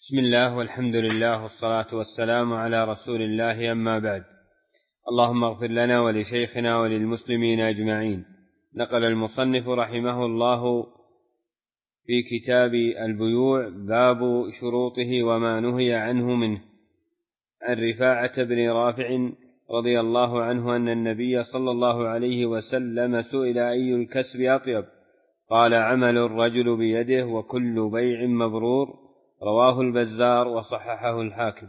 بسم الله والحمد لله والصلاة والسلام على رسول الله، أما بعد. اللهم اغفر لنا ولشيخنا وللمسلمين أجمعين. نقل المصنف رحمه الله في كتاب البيوع باب شروطه وما نهي عنه منه عن رفاعة بن رافع رضي الله عنه أن النبي صلى الله عليه وسلم سئل أي الكسب أطيب؟ قال عمل الرجل بيده وكل بيع مبرور. رواه البزار وصححه الحاكم.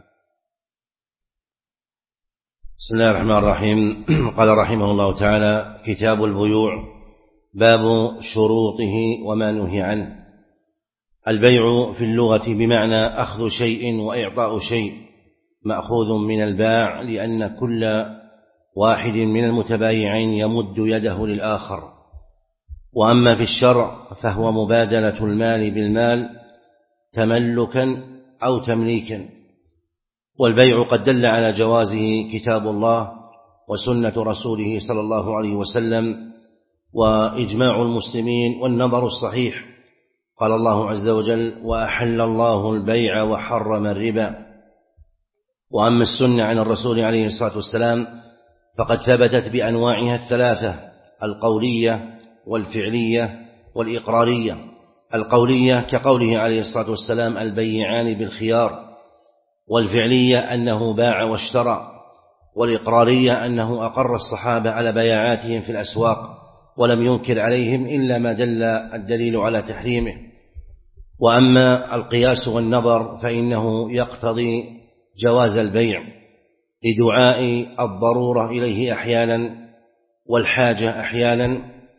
بسم الله الرحمن الرحيم. قال رحمه الله تعالى: كتاب البيوع باب شروطه وما نهي عنه. البيع في اللغة بمعنى أخذ شيء وإعطاء شيء، مأخوذ من الباع، لأن كل واحد من المتبايعين يمد يده للآخر. وأما في الشرع فهو مبادلة المال بالمال تملكا أو تمليكا. والبيع قد دل على جوازه كتاب الله وسنة رسوله صلى الله عليه وسلم وإجماع المسلمين والنظر الصحيح. قال الله عز وجل: وأحل الله البيع وحرم الربا. وأما السنة عن الرسول عليه الصلاة والسلام فقد ثبتت بأنواعها الثلاثة: القولية والفعلية والإقرارية. القولية كقوله عليه الصلاة والسلام: البيعان بالخيار. والفعلية أنه باع واشترى. والإقرارية أنه أقر الصحابة على بيعاتهم في الأسواق ولم ينكر عليهم إلا ما دل الدليل على تحريمه. وأما القياس والنظر فإنه يقتضي جواز البيع لدعاء الضرورة إليه أحيانا والحاجة أحيانا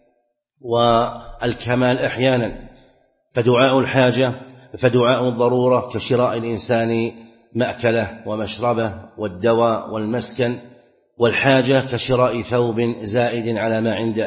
والكمال أحيانا. فدعاء الضرورة كشراء الإنسان مأكله ومشربه والدواء والمسكن، والحاجة كشراء ثوب زائد على ما عنده،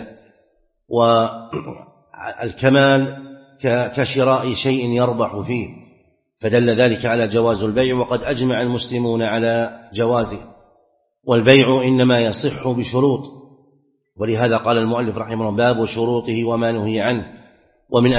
والكمال كشراء شيء يربح فيه. فدل ذلك على جواز البيع، وقد أجمع المسلمون على جوازه. والبيع إنما يصح بشروط، ولهذا قال المؤلف رحمه الله: باب شروطه وما نهي عنه. ومن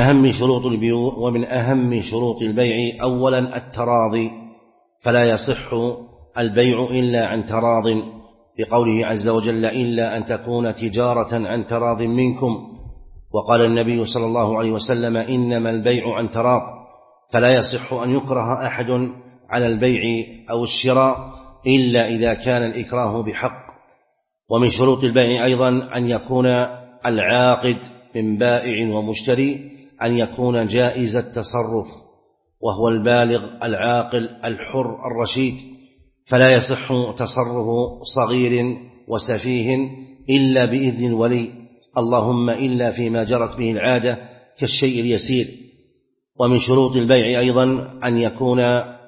أهم شروط البيع أولا التراضي، فلا يصح البيع إلا عن تراض، بقوله عز وجل: إلا أن تكون تجارة عن تراض منكم. وقال النبي صلى الله عليه وسلم: إنما البيع عن تراض. فلا يصح أن يكره أحد على البيع أو الشراء إلا إذا كان الإكراه بحق. ومن شروط البيع أيضا أن يكون العاقد من بائع ومشتري أن يكون جائز التصرف، وهو البالغ العاقل الحر الرشيد. فلا يصح تصرف صغير وسفيه إلا بإذن الولي، اللهم إلا فيما جرت به العادة كالشيء اليسير. ومن شروط البيع أيضا أن يكون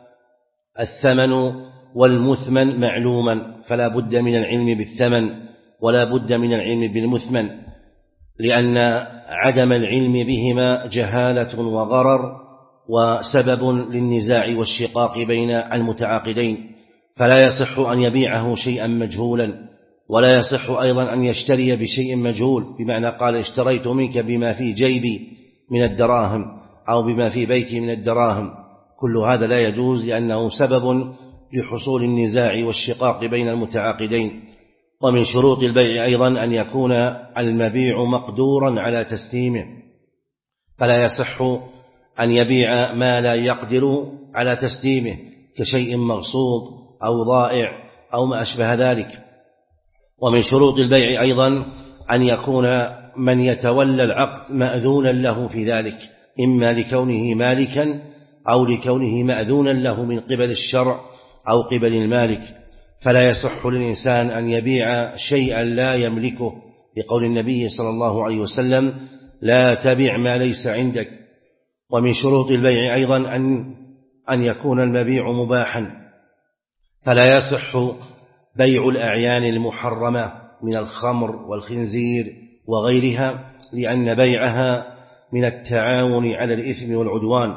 الثمن والمثمن معلوما، فلا بد من العلم بالثمن ولا بد من العلم بالمثمن، لأن عدم العلم بهما جهالة وغرر وسبب للنزاع والشقاق بين المتعاقدين. فلا يصح أن يبيعه شيئا مجهولا، ولا يصح أيضا أن يشتري بشيء مجهول، بمعنى قال: اشتريت منك بما في جيبي من الدراهم أو بما في بيتي من الدراهم. كل هذا لا يجوز، لأنه سبب لحصول النزاع والشقاق بين المتعاقدين. ومن شروط البيع أيضا أن يكون المبيع مقدورا على تسليمه، فلا يصح أن يبيع ما لا يقدر على تسليمه كشيء مغصوب أو ضائع أو ما أشبه ذلك. ومن شروط البيع أيضا أن يكون من يتولى العقد مأذونا له في ذلك، إما لكونه مالكا أو لكونه مأذونا له من قبل الشرع أو قبل المالك. فلا يصح للإنسان أن يبيع شيئا لا يملكه، لقول النبي صلى الله عليه وسلم: لا تبع ما ليس عندك. ومن شروط البيع أيضا أن يكون المبيع مباحا، فلا يصح بيع الأعيان المحرمة من الخمر والخنزير وغيرها، لأن بيعها من التعاون على الإثم والعدوان.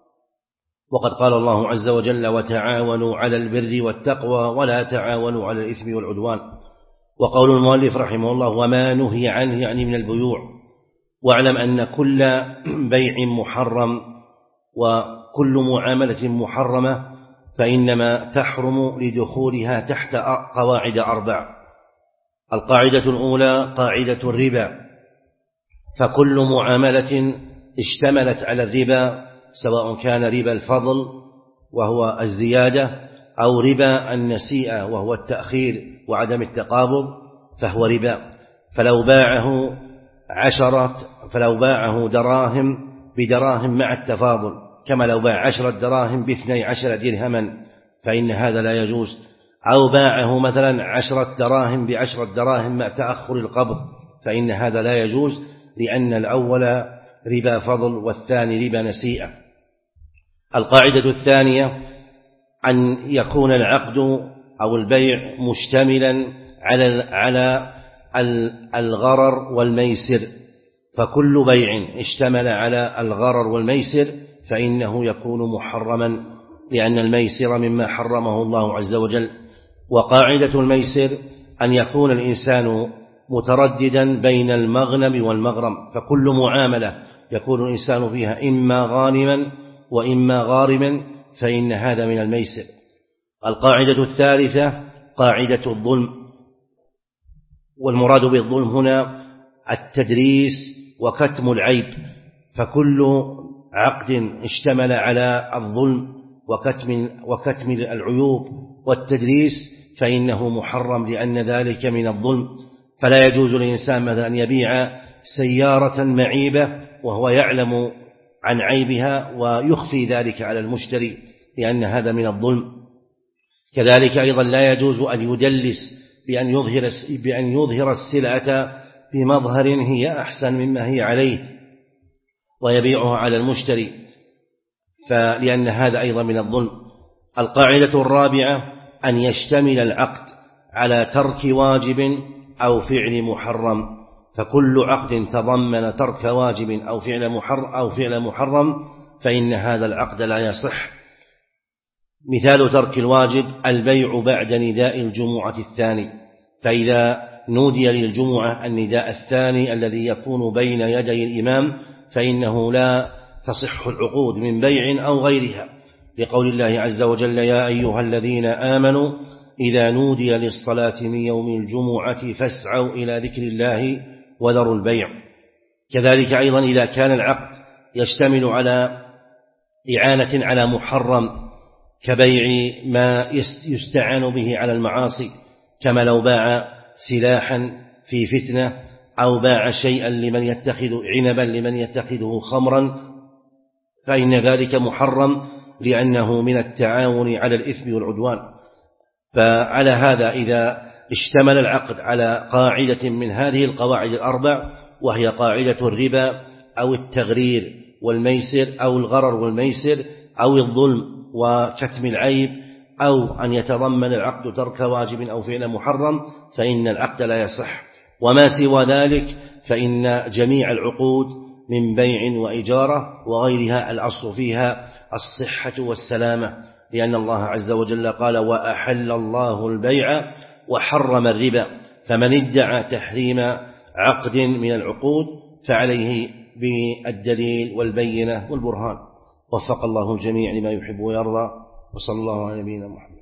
وقد قال الله عز وجل: وتعاونوا على البر والتقوى ولا تعاونوا على الإثم والعدوان. وقول المؤلف رحمه الله: وما نهي عنه، يعني من البيوع. واعلم أن كل بيع محرم وكل معاملة محرمة فإنما تحرم لدخولها تحت قواعد 4. القاعدة الأولى قاعدة الربا، فكل معاملة اشتملت على الربا سواء كان ربا الفضل وهو الزيادة أو ربا النسيئة وهو التأخير وعدم التقابض فهو ربا. فلو باعه دراهم بدراهم مع التفاضل، كما لو باع 10 دراهم ب12 درهما فإن هذا لا يجوز، أو باعه مثلا 10 دراهم ب10 دراهم مع تأخر القبض فإن هذا لا يجوز، لأن الأول ربا فضل والثاني ربا نسيئة. القاعدة الثانية أن يكون العقد أو البيع مشتملا على الغرر والميسر، فكل بيع اشتمل على الغرر والميسر فإنه يكون محرما، لأن الميسر مما حرمه الله عز وجل. وقاعدة الميسر أن يكون الإنسان مترددا بين المغنم والمغرم، فكل معاملة يكون الإنسان فيها إما غانما وإما غارما فإن هذا من الميسر. القاعدة الثالثة قاعدة الظلم، والمراد بالظلم هنا التدريس وكتم العيب، فكل عقد اشتمل على الظلم وكتم العيوب والتدريس فإنه محرم، لأن ذلك من الظلم. فلا يجوز للإنسان مثلا أن يبيع سيارة معيبة وهو يعلم عن عيبها ويخفي ذلك على المشتري، لأن هذا من الظلم. كذلك أيضا لا يجوز أن يدلس بأن يظهر السلعة بمظهر هي أحسن مما هي عليه ويبيعها على المشتري، لأن هذا أيضا من الظلم. القاعدة الرابعة أن يشتمل العقد على ترك واجب أو فعل محرم، فكل عقد تضمن ترك واجب أو فعل محرم فإن هذا العقد لا يصح. مثال ترك الواجب البيع بعد نداء الجمعة الثاني، فإذا نودي للجمعة النداء الثاني الذي يكون بين يدي الإمام فإنه لا تصح العقود من بيع أو غيرها، لقول الله عز وجل يا أيها الذين آمنوا إذا نودي للصلاة من يوم الجمعة فاسعوا إلى ذكر الله وذروا البيع. كذلك أيضا إذا كان العقد يشتمل على إعانة على محرم كبيع ما يستعان به على المعاصي، كما لو باع سلاحا في فتنة أو باع شيئا لمن يتخذ عنبا لمن يتخذه خمرا فإن ذلك محرم، لأنه من التعاون على الإثم والعدوان. فعلى هذا إذا اشتمل العقد على قاعدة من هذه القواعد 4 وهي قاعدة الربا أو التغرير والميسر أو الغرر والميسر أو الظلم وكتم العيب أو أن يتضمن العقد ترك واجب أو فعل محرم فإن العقد لا يصح. وما سوى ذلك فإن جميع العقود من بيع وإجارة وغيرها الأصل فيها الصحة والسلامة، لأن الله عز وجل قال وأحل الله البيع وحرم الربا، فمن ادعى تحريم عقد من العقود فعليه بالدليل والبينة والبرهان. وفق الله الجميع لما يحب ويرضى، وصلى الله على نبينا محمد.